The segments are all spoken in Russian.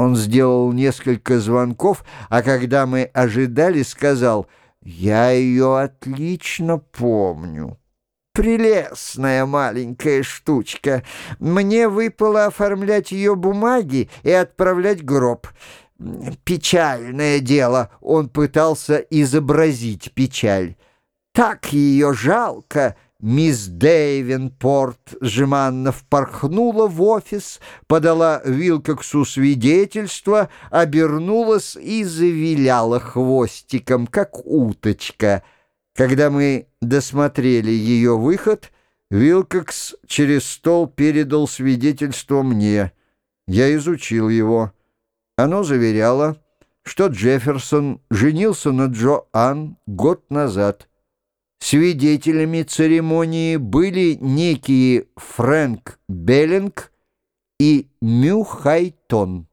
Он сделал несколько звонков, а когда мы ожидали, сказал: «Я ее отлично помню. Прелестная маленькая штучка. Мне выпало оформлять ее бумаги и отправлять гроб. Печальное дело». Он пытался изобразить печаль. «Так ее жалко». Мисс Дейвенпорт жеманно впорхнула в офис, подала Вилкоксу свидетельство, обернулась и завиляла хвостиком, как уточка. Когда мы досмотрели ее выход, Вилкокс через стол передал свидетельство мне. Я изучил его. Оно заверяло, что Джефферсон женился на Джоан год назад. Свидетелями церемонии были некие Фрэнк Беллинг и Мю Хайтон.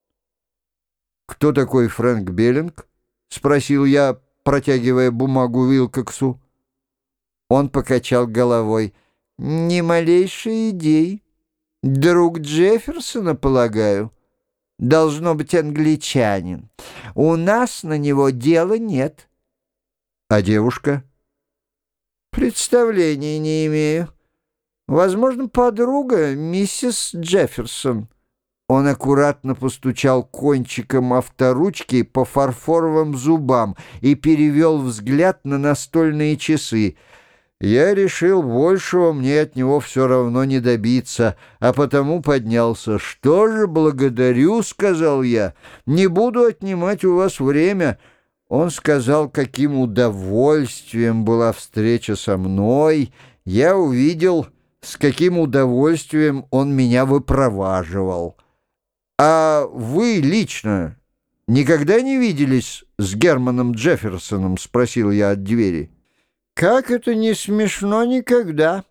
«Кто такой Фрэнк Беллинг?» — спросил я, протягивая бумагу Вилкоксу. Он покачал головой. «Ни малейшей идеи. Друг Джефферсона, полагаю. Должно быть англичанин. У нас на него дела нет». «А девушка?» «Представления не имею. Возможно, подруга миссис Джефферсон». Он аккуратно постучал кончиком авторучки по фарфоровым зубам и перевел взгляд на настольные часы. Я решил, большего мне от него все равно не добиться, а потому поднялся. «Что же, благодарю», — сказал я, — «не буду отнимать у вас время». Он сказал, каким удовольствием была встреча со мной. Я увидел, с каким удовольствием он меня выпроваживал. «А вы лично никогда не виделись с Германом Джефферсоном?» — спросил я от двери. «Как это не смешно, никогда.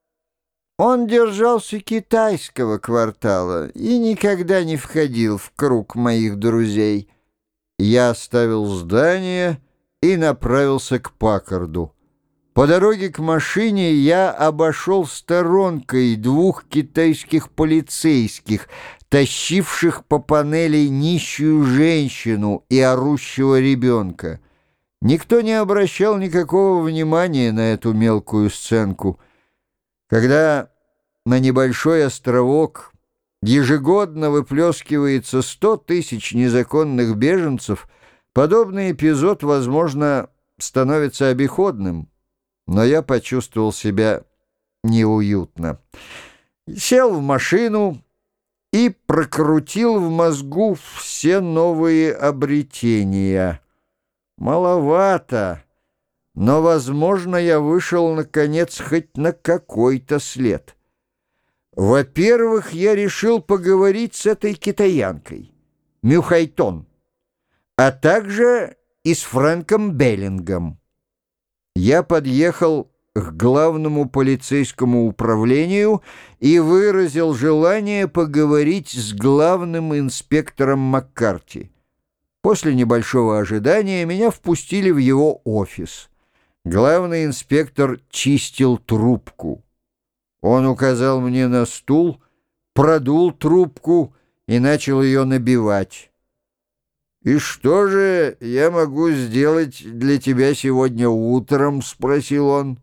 Он держался китайского квартала и никогда не входил в круг моих друзей». Я оставил здание и направился к Паккарду. По дороге к машине я обошел сторонкой двух китайских полицейских, тащивших по панели нищую женщину и орущего ребенка. Никто не обращал никакого внимания на эту мелкую сценку. Когда на небольшой островок ежегодно выплескивается 100 тысяч незаконных беженцев, подобный эпизод, возможно, становится обиходным, но я почувствовал себя неуютно. Сел в машину и прокрутил в мозгу все новые обретения. Маловато, но, возможно, я вышел, наконец, хоть на какой-то след. Во-первых, я решил поговорить с этой китаянкой, Мю Хайтон, а также и с Фрэнком Беллингом. Я подъехал к главному полицейскому управлению и выразил желание поговорить с главным инспектором Маккарти. После небольшого ожидания меня впустили в его офис. Главный инспектор чистил трубку. Он указал мне на стул, продул трубку и начал ее набивать. «И что же я могу сделать для тебя сегодня утром?» — спросил он.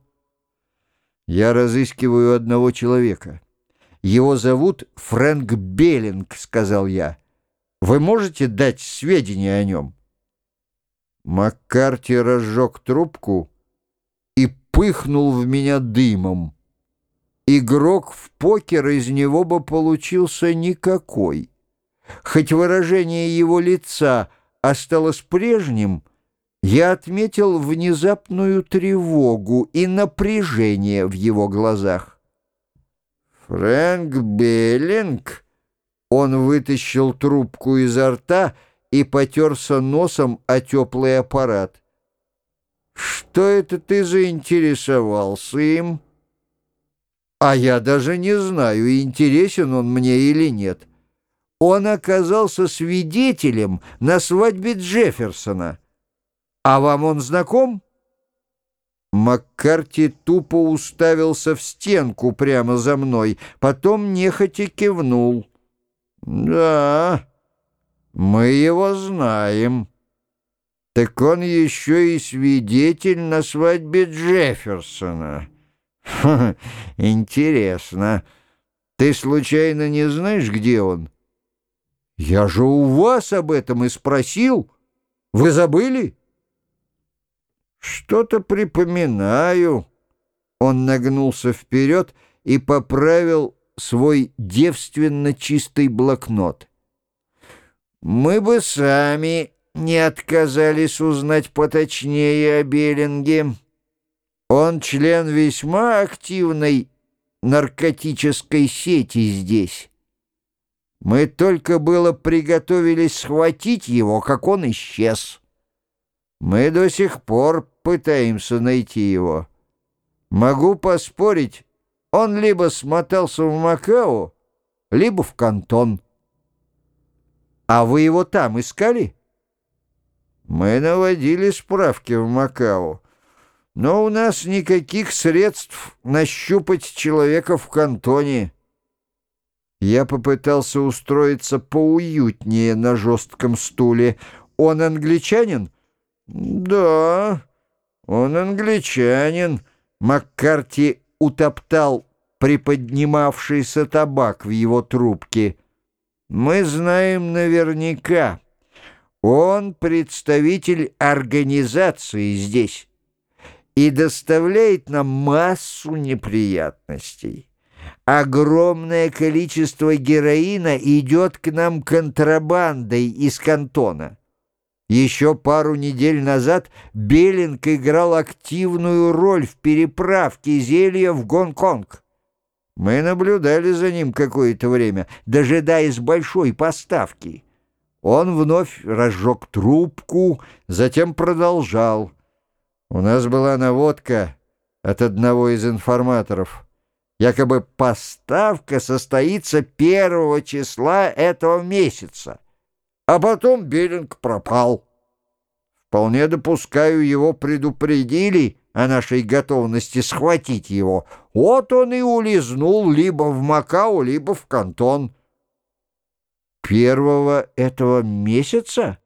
«Я разыскиваю одного человека. Его зовут Фрэнк Беллинг», — сказал я. «Вы можете дать сведения о нем?» Маккарти разжег трубку и пыхнул в меня дымом. Игрок в покер из него бы получился никакой. Хоть выражение его лица осталось прежним, я отметил внезапную тревогу и напряжение в его глазах. «Фрэнк Беллинг?» Он вытащил трубку изо рта и потерся носом о теплый аппарат. «Что это ты заинтересовался им?» «А я даже не знаю, интересен он мне или нет. Он оказался свидетелем на свадьбе Джефферсона. А вам он знаком?» Маккарти тупо уставился в стенку прямо за мной, потом нехотя кивнул. «Да, Мы его знаем. Так он еще и свидетель на свадьбе Джефферсона. Ха, интересно. Ты случайно не знаешь, где он? Я же у вас об этом и спросил. Вы забыли? Что-то припоминаю. Он нагнулся вперед и поправил свой девственно чистый блокнот. Мы бы сами не отказались узнать поточнее о Беллинге. Он член весьма активной наркотической сети здесь. Мы только было приготовились схватить его, как он исчез. Мы до сих пор пытаемся найти его. Могу поспорить, он либо смотался в Макао, либо в Кантон. А вы его там искали? Мы наводили справки в Макао, но у нас никаких средств нащупать человека в Кантоне. Я попытался устроиться поуютнее на жестком стуле. Он англичанин? Да, он англичанин. Маккарти утоптал приподнимавшийся табак в его трубке. Мы знаем наверняка. Он представитель организации здесь и доставляет нам массу неприятностей. Огромное количество героина идет к нам контрабандой из Кантона. Еще пару недель назад Беллинг играл активную роль в переправке зелья в Гонконг. Мы наблюдали за ним какое-то время, дожидаясь большой поставки. Он вновь разжег трубку, затем продолжал. У нас была наводка от одного из информаторов. Якобы поставка состоится 1 числа этого месяца. А потом Беллинг пропал. Вполне допускаю, его предупредили о нашей готовности схватить его. Вот он и улизнул либо в Макао, либо в Кантон. 1 этого месяца?